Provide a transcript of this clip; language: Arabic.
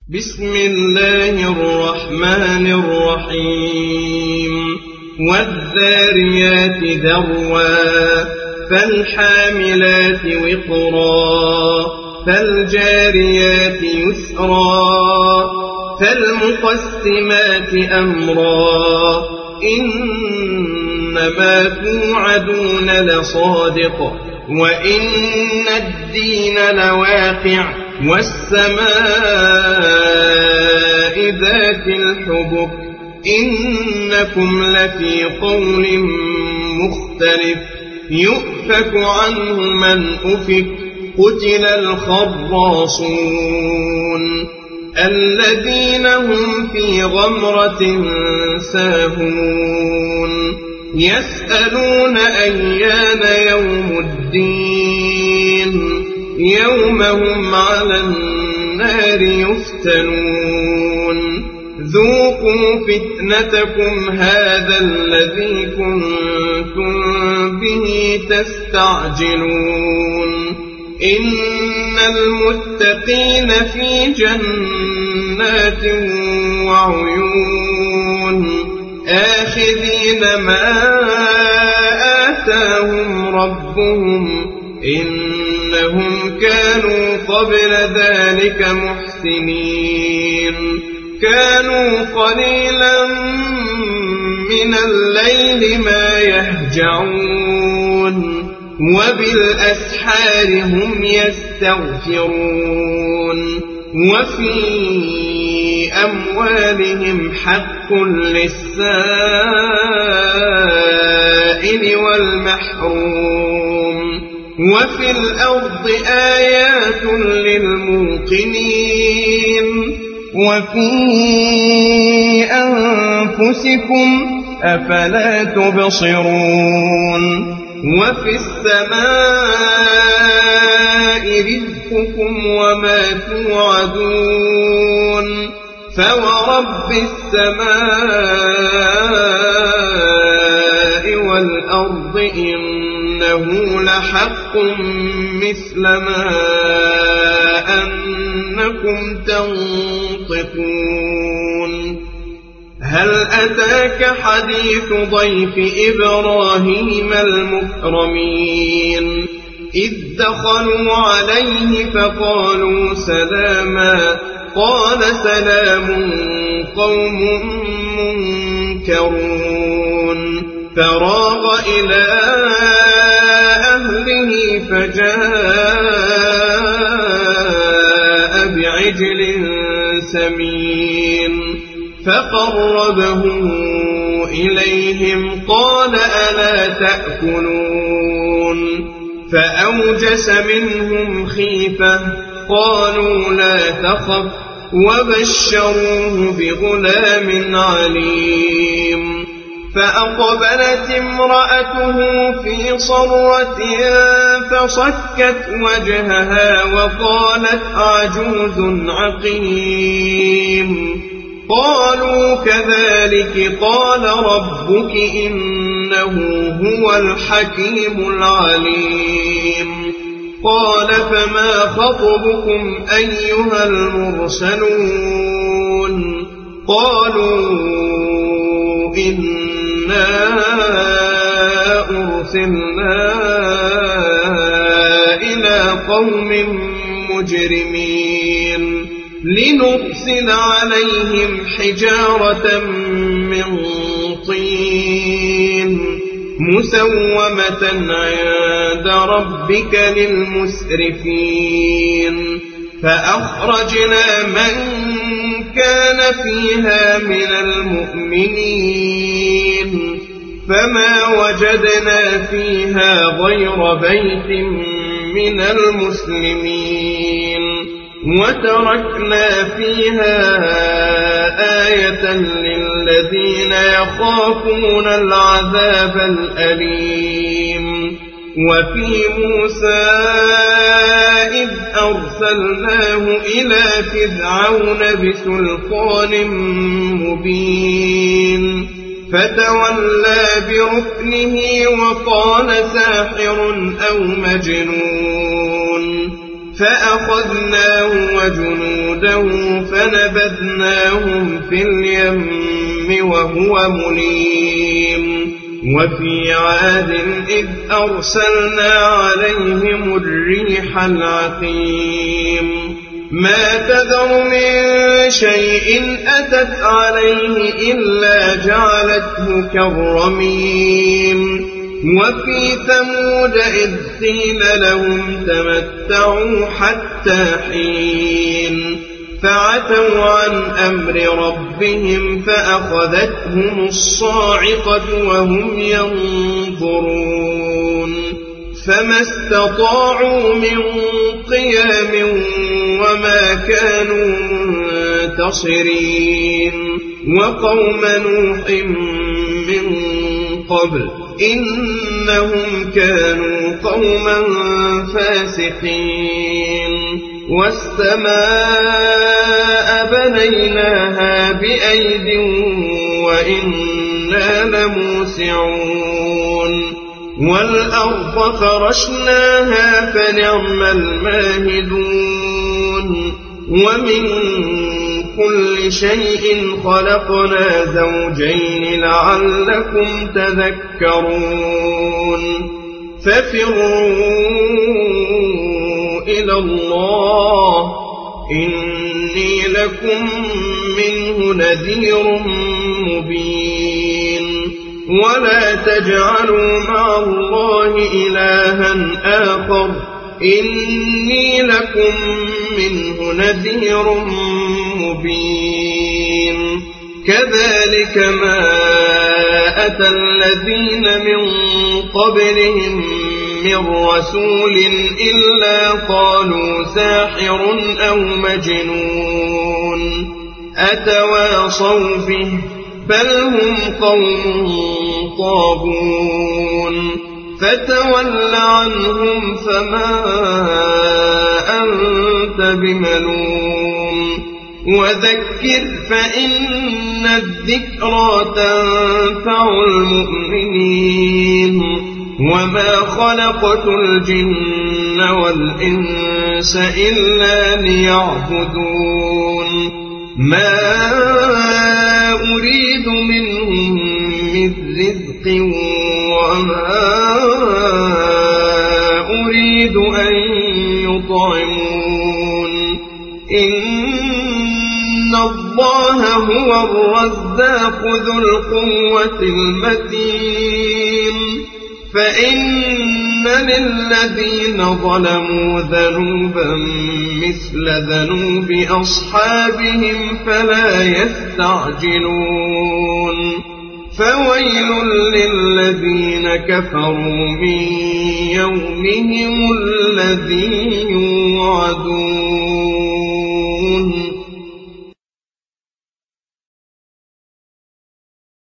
بسم الله الرحمن الرحيم والذاريات ذروا فالحاملات وقرا فالجاريات يسرا فالمقسمات أمرا إنما توعدون لصادق وإن الدين لواقع والسماء ذات الحبك إنكم لفي قول مختلف يؤفك عنه من أفك قتل الخراصون الذين هم في غمرة ساهون يسألون أيان يوم الدين يوم هم على النار يفتنون ذوقوا فتنتكم هذا الذي كنتم به تستعجلون إن المتقين في جنات وعيون آخذين ما آتاهم ربهم إنهم كانوا قبل ذلك محسنين كانوا قليلا من الليل ما يهجعون وبالأسحار هم يستغفرون وفي أموالهم حق للسائل والمحروم وفي الأرض آيات للموقنين وفي أنفسكم أفلا تبصرون وفي السماء رزقكم وما توعدون فورب السماء والأرض إنه لحق مثل ما أنكم تنطقون هل أتاك حديث ضيف إبراهيم المكرمين إذ دخلوا عليه فقالوا سلاما قال سلام قوم منكرون فراغ إلى أهله فجاء بعجل سمين فقربه إليهم قال ألا تأكلون فأوجس منهم خيفة قالوا لا تخف وبشروه بغلام عليم فأقبلت امرأته في صرة فصكت وجهها وقالت عجوز عقيم قالوا كذلك قال ربك إنه هو الحكيم العليم قال فما خطبكم أيها المرسلون قالوا إنا أرسلنا إلى قوم مجرمين لنرسل عليهم حجارة من طين مسومة عند ربك للمسرفين فأخرجنا من كان فيها من المؤمنين فما وجدنا فيها غير بيت من المسلمين وتركنا فيها آية للذين يخافون العذاب الأليم وفي موسى إذ أرسلناه إلى فرعون بسلطان مبين فتولى بركنه وقال ساحر أو مجنون فأخذناه وجنوده فنبذناهم في اليم وهو مليم وفي عاد إذ أرسلنا عليهم الريح العقيم ما تذر من شيء أتت عليه إلا جعلته كالرميم وفي ثمود إذ قيل لهم تمتعوا حتى حين فعتوا عن أمر ربهم فأخذتهم الصاعقة وهم ينظرون فما استطاعوا من قيام وما كانوا منتصرين وقوم نوح من قبل إنهم كانوا قوما فاسقين والسماء بنيناها بأيد وإنا لموسعون والأرض فرشناها فنعم الماهدون ومن كل شيء خلقنا زوجين لعلكم تذكرون ففروا إلى الله إني لكم منه نذير مبين ولا تجعلوا مع الله إلها آخر إني لكم منه نذير مبين كذلك ما أتى الذين من قبلهم من رسول إلا قالوا ساحر أو مجنون أتواصوا به بل هم قوم طاغون فتول عنهم فما أنت بملوم وذكر فإن الذكرى تنفع المؤمنين وما خلقت الجن والإنس إلا ليعبدون ما أريد منهم من رزق وما أريد أن يطعمون إن الله هو الرزاق ذو القوة المتين فإن للذين ظلموا ذنوبا مثل ذنوب أصحابهم فلا يستعجلون فويل للذين كفروا من يومهم الذي يوعدون